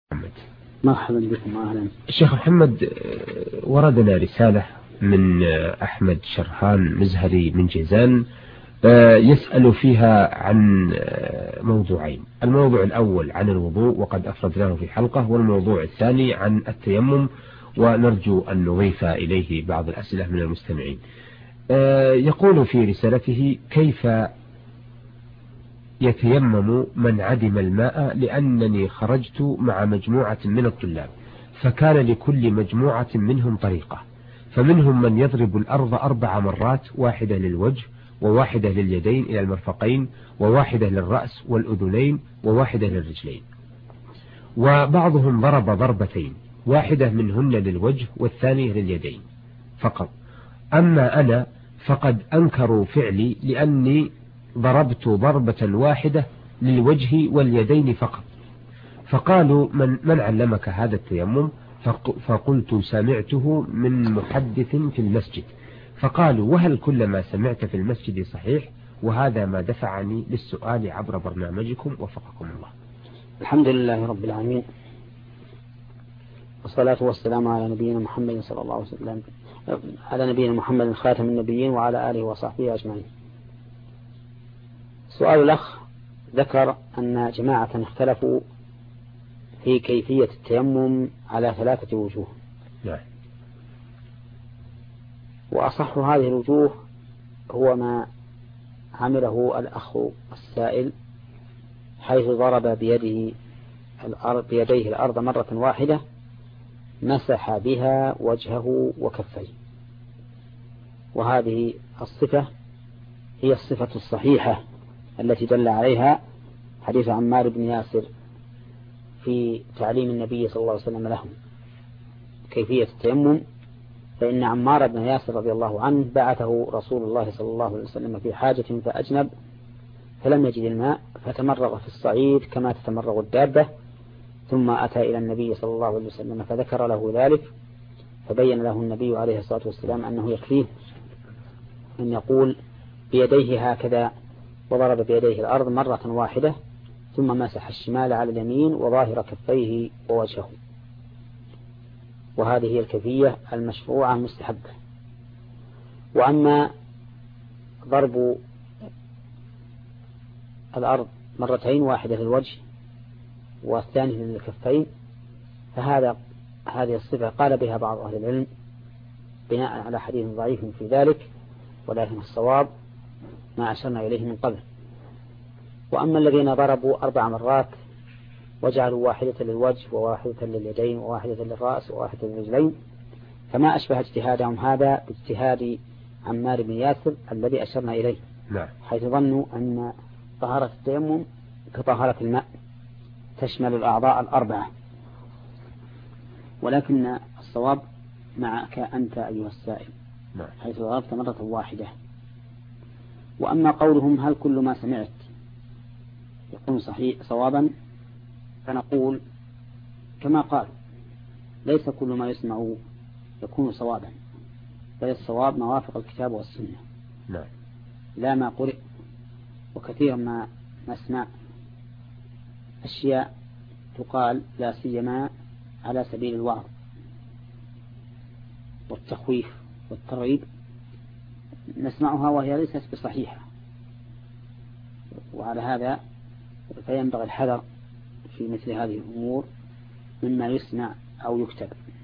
محمد. مرحبا بكم. أهلا الشيخ محمد، وردنا رسالة من أحمد شرحان مزهري من جيزان يسأل فيها عن موضوعين. الموضوع الأول عن الوضوء وقد أفردناه في حلقة، والموضوع الثاني عن التيمم، ونرجو أن نضيف إليه بعض الأسئلة من المستمعين. يقول في رسالته: كيف يتيمم من عدم الماء؟ لأنني خرجت مع مجموعة من الطلاب، فكان لكل مجموعة منهم طريقة، فمنهم من يضرب الأرض 4 مرات، واحدة للوجه وواحدة لليدين إلى المرفقين وواحدة للرأس والأذنين وواحدة للرجلين، وبعضهم ضرب ضربتين، واحدة منهن للوجه والثانية لليدين فقط. أما أنا فقد أنكروا فعلي، لأني ضربت ضربة واحدة للوجه واليدين فقط، فقالوا: من علمك هذا التيمم؟ فقلت: سمعته من محدث في المسجد. فقالوا: وهل كل ما سمعت في المسجد صحيح؟ وهذا ما دفعني للسؤال عبر برنامجكم، وفقكم الله. الحمد لله رب العالمين، والصلاة والسلام على نبينا محمد صلى الله عليه وسلم، على نبينا محمد خاتم النبيين وعلى آله وصحبه أجمعين. سؤال الأخ ذكر أن جماعة اختلفوا في كيفية التيمم على 3 وجوه. وأصح هذه الوجوه هو ما عمله الأخ السائل، حيث ضرب بيديه الأرض مرة واحدة، مسح بها وجهه وكفيه. وهذه الصفة هي الصفة الصحيحة التي دل عليها حديث عمار بن ياسر في تعليم النبي صلى الله عليه وسلم لهم كيفية التيمم. فإن عمار بن ياسر رضي الله عنه بعثه رسول الله صلى الله عليه وسلم في حاجة فأجنب، فلم يجد الماء، فتمرغ في الصعيد كما تتمرغ الدابة، ثم أتى إلى النبي صلى الله عليه وسلم فذكر له ذلك، فبين له النبي عليه الصلاة والسلام أنه يكفيه أن يقول بيديه هكذا، وضرب بيديه الأرض مرة واحدة، ثم مسح الشمال على اليمين وظاهر كفيه ووجهه. وهذه هي الكيفية المشروعة المستحبة. وأما ضرب الأرض مرتين، واحدة للوجه والثانية للكفين، هذه الصفة قال بها بعض أهل العلم بناء على حديث ضعيف في ذلك، ولكن الصواب ما أشرنا إليه من قبل. وأما الذين ضربوا 4 مرات وجعلوا واحدة للوجه وواحدة لليدين وواحدة للرأس وواحدة للرجلين، فما أشبه اجتهادهم هذا باجتهاد عمار بن ياسر الذي أشرنا إليه، حيث ظنوا أن طهارة التيمم كطهارة الماء تشمل الأعضاء 4، ولكن الصواب معك أنت أيها السائل، حيث ضربت مرة واحدة. وأما قولهم هل كل ما سمعت يكون صحيح صوابا، فنقول كما قال: ليس كل ما يسمع يكون صوابا، بل الصواب ما وافق الكتاب والسنة، لا ما قرئ. وكثيرا ما نسمع أشياء تقال لا سيما على سبيل الوعظ والتخويف والترغيب، نسمعها وهي ليست بصحيحة، وعلى هذا فينبغي الحذر في مثل هذه الأمور مما يسمع أو يكتب.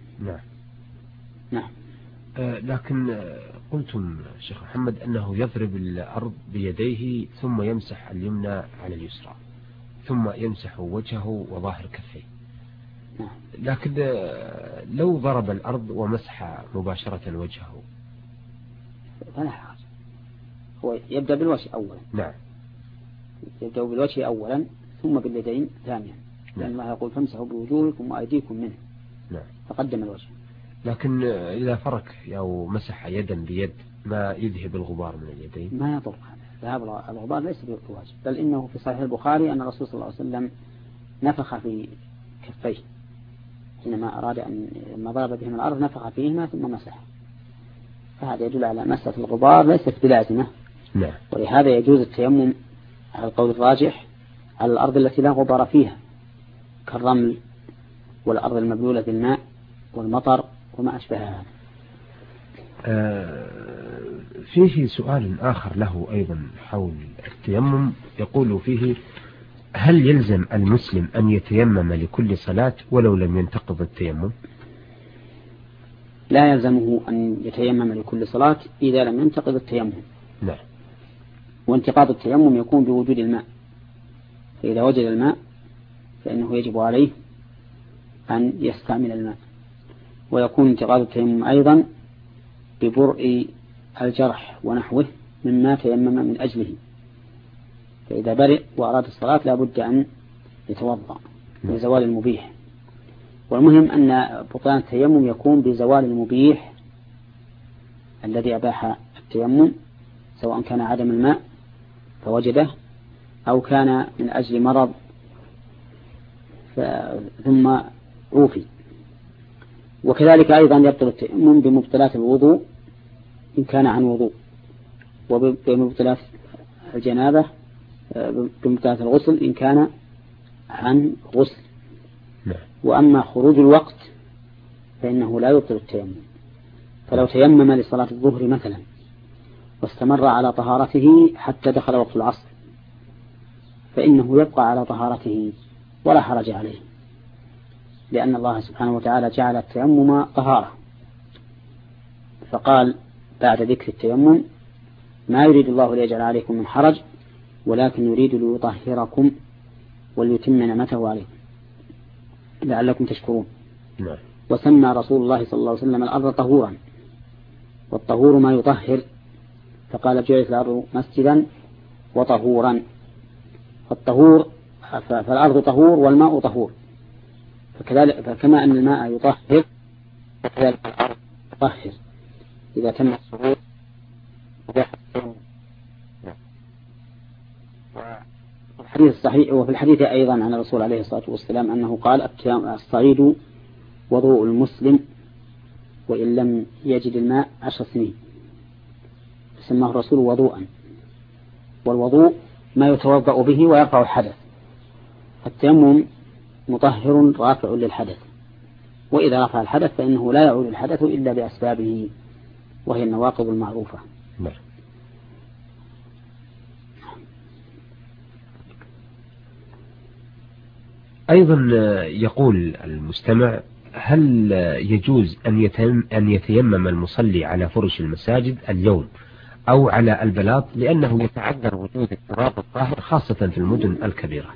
نعم. لكن قلتم شيخ محمد أنه يضرب الأرض بيديه ثم يمسح اليمنى على اليسرى ثم يمسح وجهه وظاهر كفيه. لكن لو ضرب الأرض ومسح مباشرة وجهه فلا حرج، هو يبدأ بالوجه أولا. يبدأ بالوجه أولا ثم باليدين ثانيا، لأن الله يقول: فامسحوا بوجوهكم وأيديكم منه. فقدم الوجه. لكن إذا فرك أو مسح يدا بيد ما يذهب الغبار من اليدين؟ ما يضر ذهاب الغبار، ليس بواجب، بل إنه في صحيح البخاري أن الرسول صلى الله عليه وسلم نفخ في كفيه حينما أراد أن لما ضرب بهما الأرض نفخ فيهما ثم مسح، فهذا يدل على مسح الغبار ليست بلازمة. ولهذا يجوز التيمم على القول الراجح على الأرض التي لا غبار فيها، كالرمل والأرض المبلولة بالماء والمطر وما أشبهها. فيه سؤال آخر له أيضا حول التيمم، يقول فيه: هل يلزم المسلم أن يتيمم لكل صلاة ولو لم ينتقض التيمم؟ لا يلزمه أن يتيمم لكل صلاة إذا لم ينتقض التيمم. نعم. وانتقاض التيمم يكون بوجود الماء، فإذا وجد الماء فإنه يجب عليه أن يستعمل الماء. ويكون انتقاض التيمم أيضا ببرء الجرح ونحوه مما تيمم من أجله، فإذا برئ وأراد الصلاة لا بد أن يتوضأ لزوال المبيح. والمهم أن بطلان التيمم يكون بزوال المبيح الذي أباح التيمم، سواء كان عدم الماء فوجده أو كان من أجل مرض ثم عوفي. وكذلك أيضا يبطل التيمم بمبطلات الوضوء إن كان عن وضوء، وبمبطلات الجنابة بمبطلات الغسل إن كان عن غسل. وأما خروج الوقت فإنه لا يبطل التيمم. فلو تيمم لصلاة الظهر مثلا واستمر على طهارته حتى دخل وقت العصر فإنه يبقى على طهارته ولا حرج عليه، لأن الله سبحانه وتعالى جعل التيمم طهارة، فقال بعد ذكر التيمم: ما يريد الله ليجعل عليكم من حرج ولكن يريد ليطهركم وليتم نعمته عليكم لعلكم تشكرون. وسمى رسول الله صلى الله عليه وسلم الأرض طهورا، والطهور ما يطهر، فقال: جعلت الأرض مسجدا وطهورا. فالأرض طهور والماء طهور، فكما أن الماء يطهر فكذلك الأرض تطهر إذا تم الصعود. وفي الحديث أيضا عن الرسول عليه الصلاة والسلام أنه قال: الصعيد وضوء المسلم وإن لم يجد الماء 10 سنين. سماه الرسول وضوءا، والوضوء ما يتوضأ به ويرفع الحدث. التيمم مطهر رافع للحدث، وإذا رفع الحدث فإنه لا يعود الحدث إلا بأسبابه وهي النواقض المعروفة. أيضا يقول المستمع: هل يجوز أن يتيمم المصلي على فرش المساجد اليوم أو على البلاط، لأنه يتعذر وجود التراب الطاهر خاصة في المدن الكبيرة؟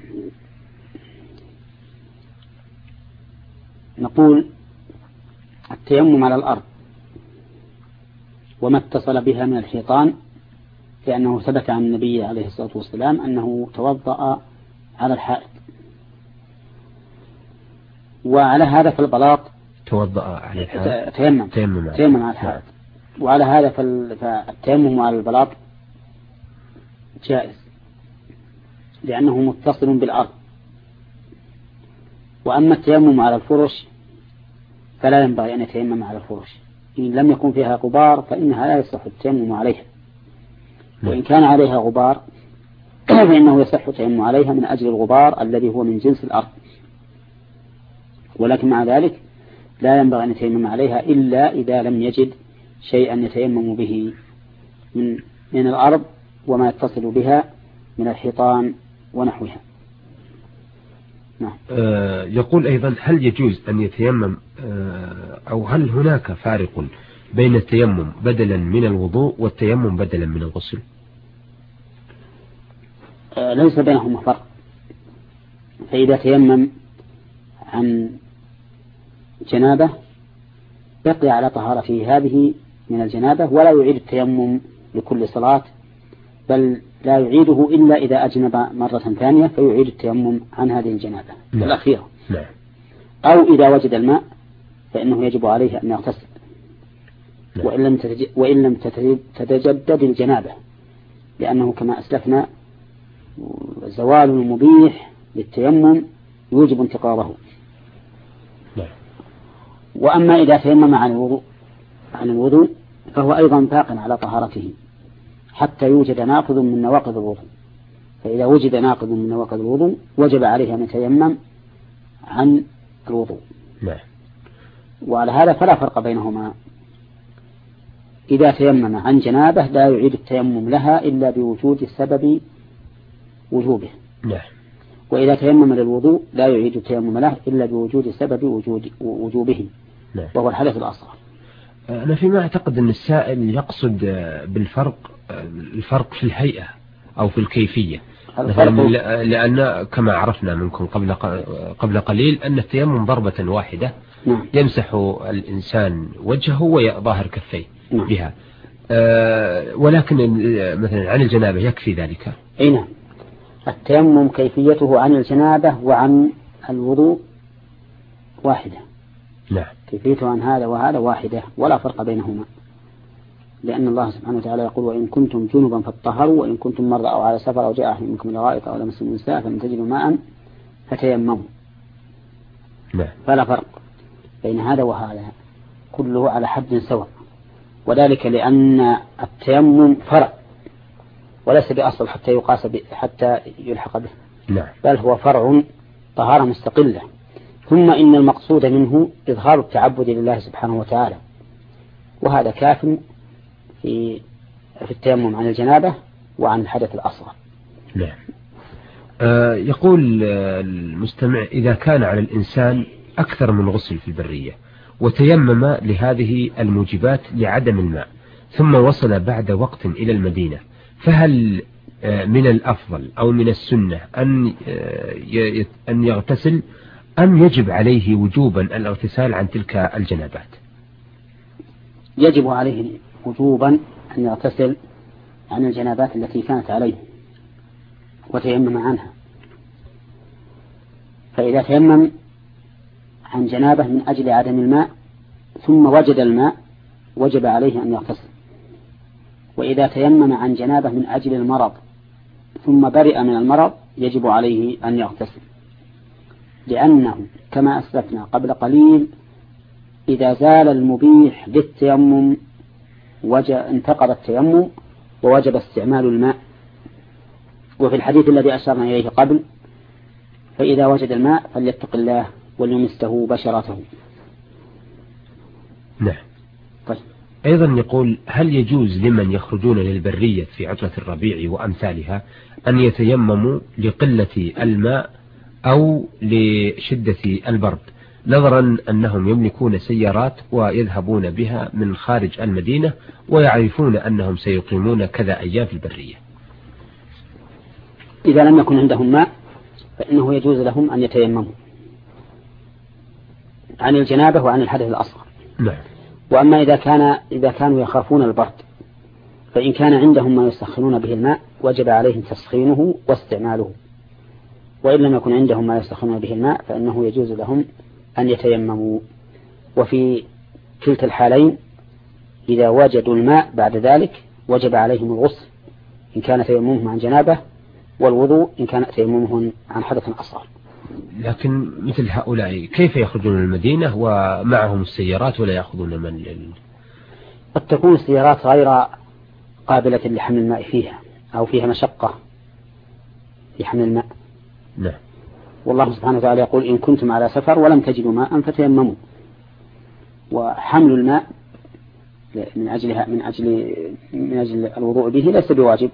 نقول: التيمم على الأرض وما اتصل بها من الحيطان، لأنه ثبت عن النبي عليه الصلاة والسلام أنه توضأ على الحائط، وعلى هذا فالبلاط توضأ على الحائط، تيمم على الحائط. وعلى هذا فالتيمم على البلاط جائز لأنه متصل بالأرض. وأما التيمم على الفرش فلا ينبغي أن يتيمم على الفرش، إن لم يكن فيها غبار فإنها لا يصح التيمم عليها، وإن كان عليها غبار فإنه يصح التيمم عليها من أجل الغبار الذي هو من جنس الأرض. ولكن مع ذلك لا ينبغي أن يتيمم عليها إلا إذا لم يجد شيئا يتيمم به من الأرض وما يتصل بها من الحيطان ونحوها. يقول أيضا: هل يجوز أن يتيمم أو هل هناك فارق بين التيمم بدلا من الوضوء والتيمم بدلا من الغسل؟ ليس بينهما فرق. فإذا تيمم عن جنابه يقضي على طهارته هذه من الجنابة ولا يعيد التيمم لكل صلاة، بل لا يعيده إلا إذا أجنب مرة ثانية فيعيد التيمم عن هذه الجنابة الأخيرة. أو إذا وجد الماء فإنه يجب عليه أن يغتسل، وإن لم تتجدد الجنابة، لأنه كما أسلفنا زوال المبيح للتيمم يوجب انتقاضه. وأما إذا تيمم عن الوضوء فهو أيضا باق على طهارته حتى يوجد ناقض من نواقض الوضوء، فإذا وجد ناقض من نواقض الوضوء وجب عليه أن يتيمم عن الوضوء. نعم. وعلى هذا فلا فرق بينهما. إذا تيمم عن جنابه لا يعيد التيمم لها إلا بوجود سبب وجوبه. نعم. وإذا تيمم للوضوء لا يعيد التيمم له إلا بوجود سبب وجوبه. نعم. وهو الحدث الأصغر. أنا فيما أعتقد أن السائل يقصد الفرق في الهيئة أو في الكيفية، لأن كما عرفنا منكم قبل قليل أن التيمم ضربة واحدة. نعم. يمسح الإنسان وجهه وظاهر كفيه. نعم. بها، ولكن مثلا عن الجنابة يكفي ذلك. نعم. التيمم كيفيته عن الجنابة وعن الوضوء واحدة. نعم. كيفيته عن هذا وهذا واحدة ولا فرق بينهما، لأن الله سبحانه وتعالى يقول: وإن كنتم جنبا فاطهروا وإن كنتم مرضى أو على سفر أو جاء أحد منكم من الغائط أو لمستم النساء فلم تجدوا ماء فتيمموا. نعم. فلا فرق بين هذا وهذا، كله على حد سواء، وذلك لأن التيمم فرع وليس بأصل حتى يقاس حتى يلحق به. نعم. بل هو فرع طهارة مستقلة. ثم إن المقصود منه إظهار التعبد لله سبحانه وتعالى، وهذا كاف في التيمم عن الجنابة وعن الحدث الأصغر. نعم. يقول المستمع: إذا كان على الإنسان أكثر من غسل في البرية وتيمم لهذه الموجبات لعدم الماء ثم وصل بعد وقت إلى المدينة، فهل من الأفضل أو من السنة أن يغتسل أم يجب عليه وجوبا الاغتسال عن تلك الجنابات؟ يجب عليه وجوبا أن يغتسل عن الجنابات التي كانت عليه وتيمم عنها. فإذا تيمم عن جنابه من أجل عدم الماء ثم وجد الماء وجب عليه أن يغتسل. وإذا تيمم عن جنابه من أجل المرض ثم برئ من المرض يجب عليه أن يغتسل، لأنه كما أسلفنا قبل قليل إذا زال المبيح للتيمم انتقض التيمم ووجب استعمال الماء. وفي الحديث الذي أشرنا إليه قبل: فإذا وجد الماء فليتق الله وليمسه بشرته. نعم. طيب. أيضا يقول: هل يجوز لمن يخرجون للبرية في عطلة الربيع وأمثالها أن يتيمموا لقلة الماء أو لشدة البرد، نظرا أنهم يملكون سيارات ويذهبون بها من خارج المدينة ويعرفون أنهم سيقيمون كذا أيام في البرية؟ إذا لم يكن عندهم ماء فإنه يجوز لهم أن يتيمموا عن الجنابة وعن الحدث الأصغر. نعم. وأما إذا كانوا يخافون البرد فإن كان عندهم ما يسخنون به الماء وجب عليهم تسخينه واستعماله، وإن لم يكن عندهم ما يسخنون به الماء فإنه يجوز لهم أن يتيمموا. وفي كلتا الحالين إذا وجدوا الماء بعد ذلك وجب عليهم الغسل إن كان تيممهم عن جنابة، والوضوء إن كان تيممهم عن حدث أصغر. لكن مثل هؤلاء كيف يخرجون من المدينة ومعهم السيارات ولا يأخذون من قد تكون السيارات غير قابلة لحمل الماء فيها أو فيها مشقة في حمل الماء. نعم. والله سبحانه وتعالى يقول: إن كنتم على سفر ولم تجدوا ماء فتيمموا. وحمل الماء من أجل الوضوء به ليس بواجب،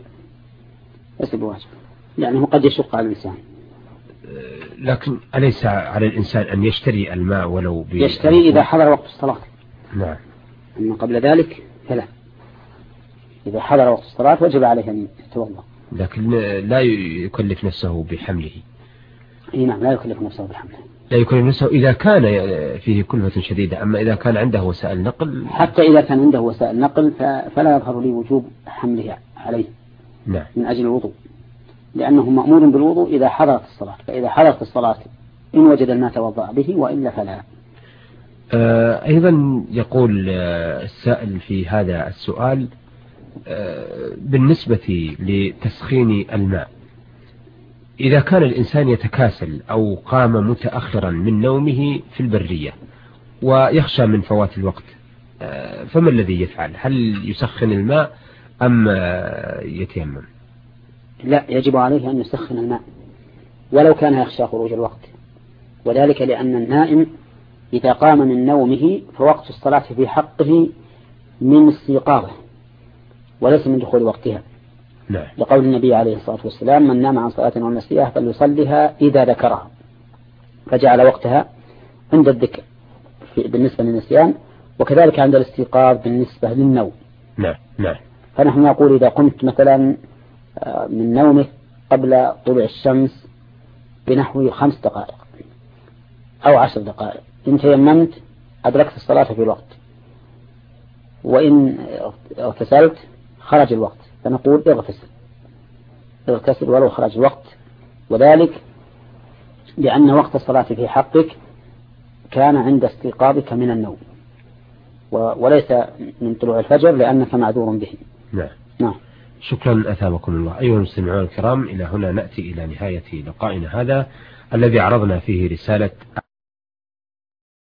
يعني قد يشق على الإنسان. لكن أليس على الإنسان أن يشتري الماء ولو يشتري إذا حضر وقت الصلاة؟ نعم. أما قبل ذلك فلا. إذا حضر وقت الصلاة وجب عليه أن يتوضأ، لكن لا يكلف نفسه بحمله. نعم، لا يكلف نفسه بحمله. لا يكلف نفسه إذا كان فيه كلفة شديدة. أما إذا كان عنده وسائل نقل، حتى إذا كان عنده وسائل نقل فلا يظهر لي وجوب حمله عليه. نعم. من أجل الوضوء، لأنه مأمور بالوضوء إذا حضرت الصلاة، فإذا حضرت الصلاة إن وجد الماء توضأ به وإلا فلا. أيضا يقول السائل في هذا السؤال: بالنسبة لتسخين الماء، إذا كان الإنسان يتكاسل أو قام متأخرا من نومه في البرية ويخشى من فوات الوقت، فما الذي يفعل؟ هل يسخن الماء أم يتيمم؟ لا، يجب عليه أن يسخن الماء ولو كان يخشى خروج الوقت، وذلك لأن النائم إذا قام من نومه فوقت الصلاة في حقه من استيقاظه وليس من دخول وقتها. نعم. لقول النبي عليه الصلاة والسلام: من نام عن صلاة أو نسيها فليصلها إذا ذكرها، فجعل وقتها عند الذكر بالنسبة للنسيان، وكذلك عند الاستيقاظ بالنسبة للنوم. نعم. نعم. فنحن نقول إذا قمت مثلا من نومك قبل طلوع الشمس بنحو 5 دقائق أو 10 دقائق، إن تيممت أدركت الصلاة في الوقت، وإن اغتسلت خرج الوقت، فنقول اغتسل ولو خرج الوقت، وذلك لأن وقت الصلاة في حقك كان عند استيقاظك من النوم وليس من طلوع الفجر لأنك معذور به. نعم. نعم. شكرا أثابكم الله. أيها المستمعون الكرام، إلى هنا نأتي إلى نهاية لقائنا هذا الذي عرضنا فيه رسالة